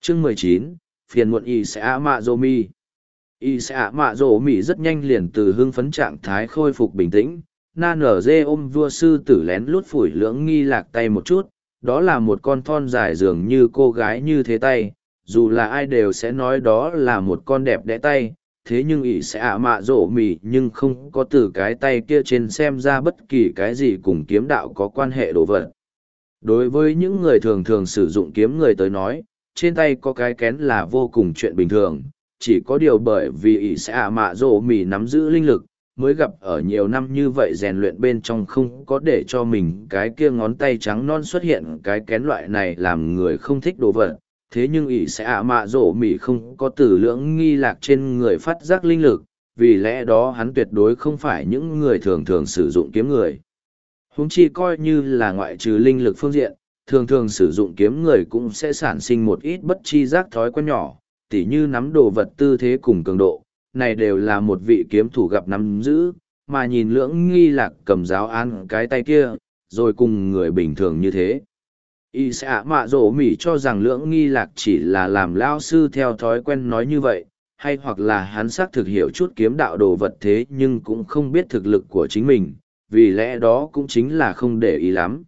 Chương 19, phiền muộn y sẽ ạ mạ dô mi. Y sẽ ạ mạ dô mi rất nhanh liền từ hưng phấn trạng thái khôi phục bình tĩnh. Na nở dê ôm vua sư tử lén lút phủi lưỡng nghi lạc tay một chút, đó là một con thon dài dường như cô gái như thế tay, dù là ai đều sẽ nói đó là một con đẹp đẽ tay, thế nhưng ỷ sẽ ạ mạ rộ mì nhưng không có từ cái tay kia trên xem ra bất kỳ cái gì cùng kiếm đạo có quan hệ đồ vật. Đối với những người thường thường sử dụng kiếm người tới nói, trên tay có cái kén là vô cùng chuyện bình thường, chỉ có điều bởi vì ỷ sẽ ạ mạ rộ mì nắm giữ linh lực, mới gặp ở nhiều năm như vậy rèn luyện bên trong không có để cho mình cái kia ngón tay trắng non xuất hiện cái kén loại này làm người không thích đồ vật. Thế nhưng ỷ sẽ ạ mạ rổ mỉ không có từ lưỡng nghi lạc trên người phát giác linh lực, vì lẽ đó hắn tuyệt đối không phải những người thường thường sử dụng kiếm người. Huống chi coi như là ngoại trừ linh lực phương diện, thường thường sử dụng kiếm người cũng sẽ sản sinh một ít bất chi giác thói quen nhỏ, tỉ như nắm đồ vật tư thế cùng cường độ, này đều là một vị kiếm thủ gặp nắm giữ, mà nhìn lưỡng nghi lạc cầm giáo án cái tay kia, rồi cùng người bình thường như thế. Y sẽ ạ mạ rổ mỉ cho rằng lưỡng nghi lạc chỉ là làm lao sư theo thói quen nói như vậy, hay hoặc là hắn xác thực hiểu chút kiếm đạo đồ vật thế nhưng cũng không biết thực lực của chính mình, vì lẽ đó cũng chính là không để ý lắm.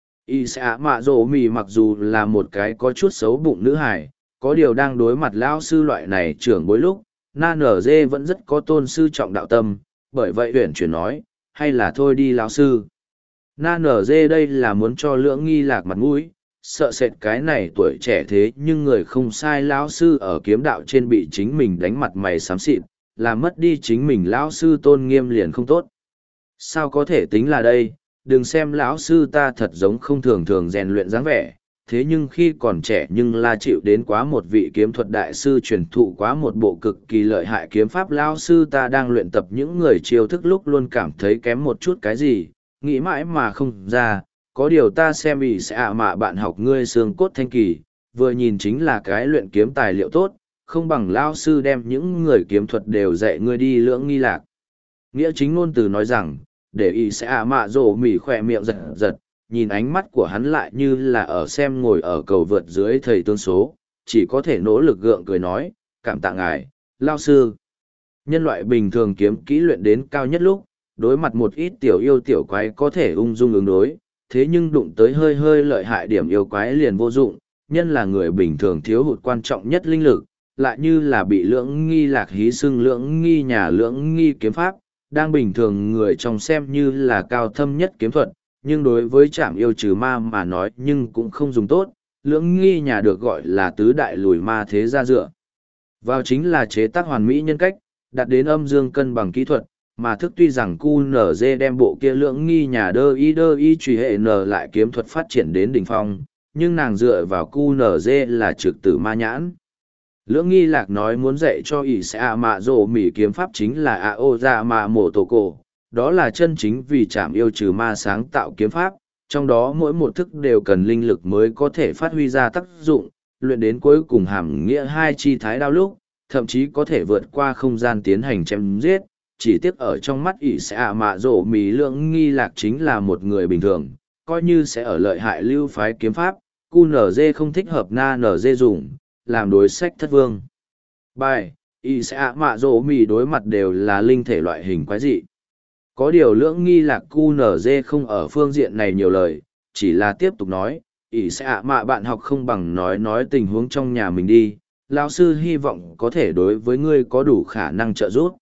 Y sẽ ạ mạ rổ mỉ mặc dù là một cái có chút xấu bụng nữ hài, có điều đang đối mặt lao sư loại này trưởng bối lúc, Na nở dê vẫn rất có tôn sư trọng đạo tâm, bởi vậy huyển chuyển nói, hay là thôi đi lão sư. Na nở dê đây là muốn cho lưỡng nghi lạc mặt mũi, sợ sệt cái này tuổi trẻ thế nhưng người không sai lão sư ở kiếm đạo trên bị chính mình đánh mặt mày xám xịt, làm mất đi chính mình lão sư tôn nghiêm liền không tốt. Sao có thể tính là đây, đừng xem lão sư ta thật giống không thường thường rèn luyện dáng vẻ, thế nhưng khi còn trẻ nhưng là chịu đến quá một vị kiếm thuật đại sư truyền thụ quá một bộ cực kỳ lợi hại kiếm pháp lão sư ta đang luyện tập những người chiêu thức lúc luôn cảm thấy kém một chút cái gì, nghĩ mãi mà không ra, có điều ta xem ý sẽ ạ mạ bạn học ngươi xương cốt thanh kỳ, vừa nhìn chính là cái luyện kiếm tài liệu tốt, không bằng lão sư đem những người kiếm thuật đều dạy ngươi đi lưỡng nghi lạc. Nghĩa chính ngôn từ nói rằng, để ý sẽ ạ mạ rổ mỉ khỏe miệng giật giật, nhìn ánh mắt của hắn lại như là ở xem ngồi ở cầu vượt dưới thầy tương số, chỉ có thể nỗ lực gượng cười nói, cảm tạ ngài, lao sư. Nhân loại bình thường kiếm kỹ luyện đến cao nhất lúc, đối mặt một ít tiểu yêu tiểu quái có thể ung dung ứng đối, thế nhưng đụng tới hơi hơi lợi hại điểm yêu quái liền vô dụng, nhân là người bình thường thiếu hụt quan trọng nhất linh lực, lại như là bị lưỡng nghi lạc hí xưng lưỡng nghi nhà lưỡng nghi kiếm pháp, đang bình thường người trong xem như là cao thâm nhất kiếm thuật, nhưng đối với trảm yêu trừ ma mà nói nhưng cũng không dùng tốt, lưỡng nghi nhà được gọi là tứ đại lùi ma thế gia dựa. Vào chính là chế tác hoàn mỹ nhân cách, đạt đến âm dương cân bằng kỹ thuật, mà thức tuy rằng QNZ đem bộ kia lưỡng nghi nhà đơ y truy hệ n lại kiếm thuật phát triển đến đỉnh phong, nhưng nàng dựa vào QNZ là trực tử ma nhãn. Lưỡng nghi lạc nói muốn dạy cho ỷ sẽ ạ mạ rổ mỉ kiếm pháp chính là ạ ô dạ mạ mổ tổ cổ, đó là chân chính vì chạm yêu trừ ma sáng tạo kiếm pháp, trong đó mỗi một thức đều cần linh lực mới có thể phát huy ra tác dụng, luyện đến cuối cùng hàm nghĩa hai chi thái đao lúc, thậm chí có thể vượt qua không gian tiến hành chém giết, chỉ tiếc ở trong mắt ỷ sẽ ạ mạ rổ mỉ lưỡng nghi lạc chính là một người bình thường, coi như sẽ ở lợi hại lưu phái kiếm pháp, QNZ không thích hợp na NG dùng, làm đối sách thất vương. Bài, ỷ sẽ ạ mạ rổ mỉ đối mặt đều là linh thể loại hình quái dị. Có điều lưỡng nghi lạc QNZ không ở phương diện này nhiều lời, chỉ là tiếp tục nói, ỷ sẽ ạ mạ bạn học không bằng nói tình huống trong nhà mình đi, lão sư hy vọng có thể đối với ngươi có đủ khả năng trợ giúp.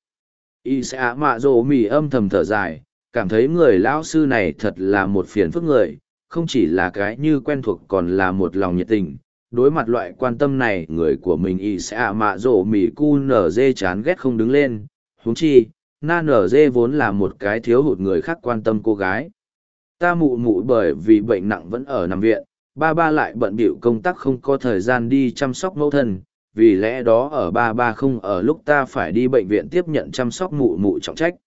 Ỷ sẽ ạ mạ rổ mỉ âm thầm thở dài, cảm thấy người lão sư này thật là một phiền phức người, không chỉ là cái như quen thuộc còn là một lòng nhiệt tình. Đối mặt loại quan tâm này người của mình ỷ sẽ ạ mạ rổ mỉ QNZ chán ghét không đứng lên, huống chi na nở dê vốn là một cái thiếu hụt người khác quan tâm cô gái. Ta mụ mụ bởi vì bệnh nặng vẫn ở nằm viện, ba ba lại bận bịu công tác không có thời gian đi chăm sóc mẫu thân, vì lẽ đó ở ba ba không ở lúc ta phải đi bệnh viện tiếp nhận chăm sóc mụ mụ trọng trách.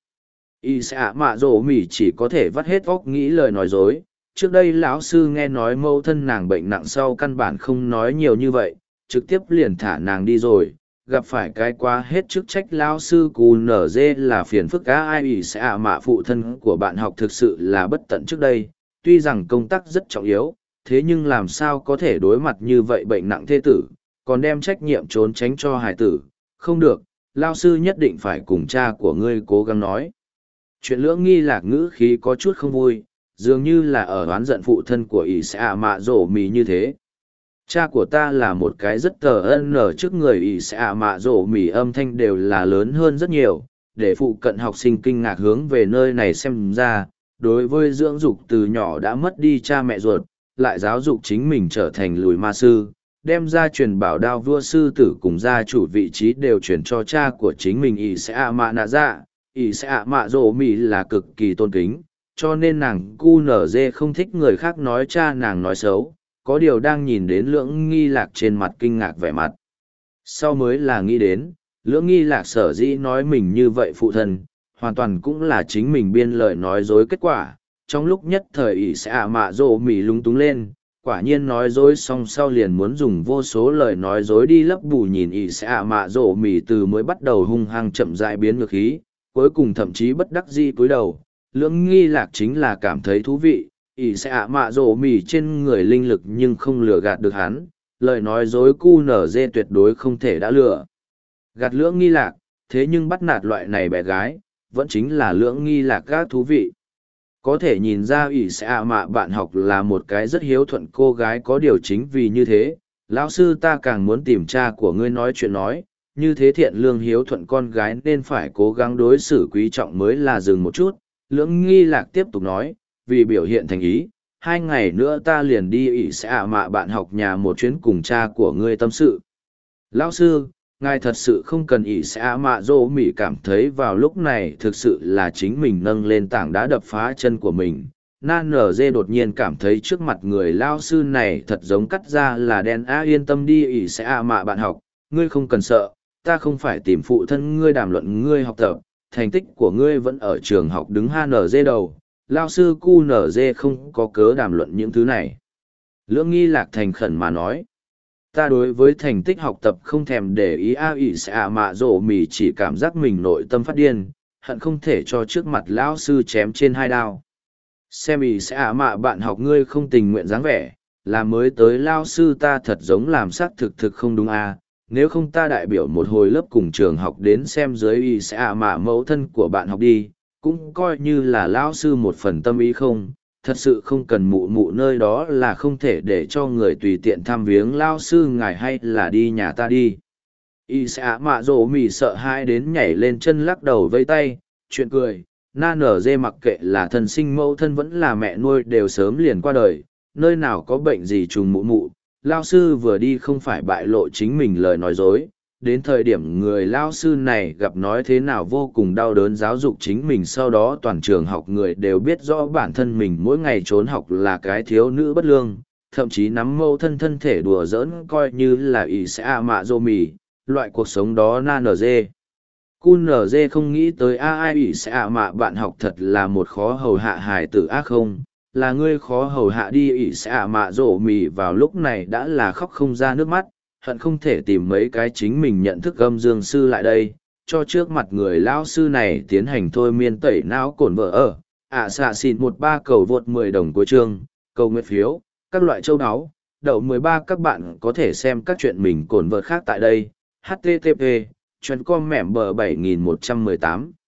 Y sẽ mạ rổ mỉ chỉ có thể vắt hết óc nghĩ lời nói dối. Trước đây lão sư nghe nói mẫu thân nàng bệnh nặng sau căn bản không nói nhiều như vậy, trực tiếp liền thả nàng đi rồi. Gặp phải cái quá hết chức trách lao sư cù nở dê là phiền phức cá ai ủy sẽ ạ mạ phụ thân của bạn học thực sự là bất tận trước đây, tuy rằng công tác rất trọng yếu, thế nhưng làm sao có thể đối mặt như vậy bệnh nặng thê tử, còn đem trách nhiệm trốn tránh cho hải tử. Không được, lao sư nhất định phải cùng cha của ngươi cố gắng nói. Chuyện Lưỡng Nghi Lạc ngữ khí có chút không vui, dường như là ở oán giận phụ thân của ỷ xạ mạ rổ mì như thế. Cha của ta là một cái rất tờ ân ở trước người ỷ xạ mạ rổ mì, âm thanh đều là lớn hơn rất nhiều, để phụ cận học sinh kinh ngạc hướng về nơi này xem ra. Đối với dưỡng dục từ nhỏ đã mất đi cha mẹ ruột, lại giáo dục chính mình trở thành lùi ma sư, đem ra truyền bảo đao vua sư tử cùng gia chủ vị trí đều chuyển cho cha của chính mình ỷ xạ mạ nạ dạ. Ỷ xạ mạ rổ mì là cực kỳ tôn kính, cho nên nàng QNZ không thích người khác nói cha nàng nói xấu, có điều đang nhìn đến Lưỡng Nghi Lạc trên mặt kinh ngạc vẻ mặt. Sau mới là nghĩ đến, Lưỡng Nghi Lạc sở dĩ nói mình như vậy phụ thân, hoàn toàn cũng là chính mình biên lời nói dối kết quả. Trong lúc nhất thời ỷ xạ mạ rổ mì lúng túng lên, quả nhiên nói dối xong sau liền muốn dùng vô số lời nói dối đi lấp bù. Nhìn ỷ xạ mạ rổ mì từ mới bắt đầu hung hăng chậm rãi biến ngược khí, cuối cùng thậm chí bất đắc dĩ cúi đầu. Lưỡng Nghi Lạc chính là cảm thấy thú vị, ỷ xạ mạ rổ mì trên người linh lực nhưng không lừa gạt được hắn, lời nói dối QNZ tuyệt đối không thể đã lừa gạt Lưỡng Nghi Lạc, thế nhưng bắt nạt loại này bé gái vẫn chính là Lưỡng Nghi Lạc gác thú vị. Có thể nhìn ra ỷ xạ mạ bạn học là một cái rất hiếu thuận cô gái, có điều chính vì như thế lão sư ta càng muốn tìm cha của ngươi nói chuyện nói, như thế thiện lương hiếu thuận con gái nên phải cố gắng đối xử quý trọng mới là. Dừng một chút, Lưỡng Nghi Lạc tiếp tục nói, vì biểu hiện thành ý, 2 ngày nữa ta liền đi ỷ xạ mạ bạn học nhà một chuyến cùng cha của ngươi tâm sự. Lão sư, ngài thật sự không cần. ỷ xạ mạ rổ mỉ cảm thấy vào lúc này thực sự là chính mình nâng lên tảng đá đập phá chân của mình. NG đột nhiên cảm thấy trước mặt người lao sư này thật giống cắt ra là đen. Yên tâm đi ỷ xạ mạ bạn học, ngươi không cần sợ, ta không phải tìm phụ thân ngươi đàm luận ngươi học tập, thành tích của ngươi vẫn ở trường học đứng HNG đầu, lao sư QNZ không có cớ đàm luận những thứ này. Lưỡng Nghi Lạc thành khẩn mà nói, ta đối với thành tích học tập không thèm để ý. ỷ xạ mạ rổ mì chỉ cảm giác mình nội tâm phát điên, hận không thể cho trước mặt lão sư chém trên 2 đao. Xem ỷ xạ mạ bạn học ngươi không tình nguyện dáng vẻ, là mới tới lao sư ta thật giống làm xác thực không đúng à. Nếu không ta đại biểu một hồi lớp cùng trường học đến xem dưới ỷ xạ mạ mẫu thân của bạn học đi, cũng coi như là lão sư một phần tâm ý không. Thật sự không cần mụ mụ nơi đó là không thể để cho người tùy tiện thăm viếng lao sư ngài, hay là đi nhà ta đi. Y xạ mạ rổ mì sợ hãi đến nhảy lên chân lắc đầu vây tay, chuyện cười. Nở dê mặc kệ là thân sinh mẫu thân vẫn là mẹ nuôi đều sớm liền qua đời, nơi nào có bệnh gì trùng mụ mụ. Lao sư vừa đi không phải bại lộ chính mình lời nói dối, đến thời điểm người lao sư này gặp nói thế nào vô cùng đau đớn giáo dục chính mình, sau đó toàn trường học người đều biết rõ bản thân mình mỗi ngày trốn học là cái thiếu nữ bất lương, thậm chí nắm mâu thân thể đùa giỡn coi như là ỷ xạ mạ rổ mì. Loại cuộc sống đó NG QNZ không nghĩ tới ai ỷ xạ mạ bạn học thật là một khó hầu hạ hài tử ác không, là ngươi khó hầu hạ đi. Ỷ xạ mạ rổ mì vào lúc này đã là khóc không ra nước mắt, hận không thể tìm mấy cái chính mình nhận thức âm dương sư lại đây, cho trước mặt người lão sư này tiến hành thôi miên tẩy não cổn vợ ở. Xạ xịn 13 cầu vượt 10 đồng cuối chương, cầu nguyện phiếu, các loại châu áo, đậu 13. Các bạn có thể xem các chuyện mình cổn vợ khác tại đây. http://com mẻm bờ 7118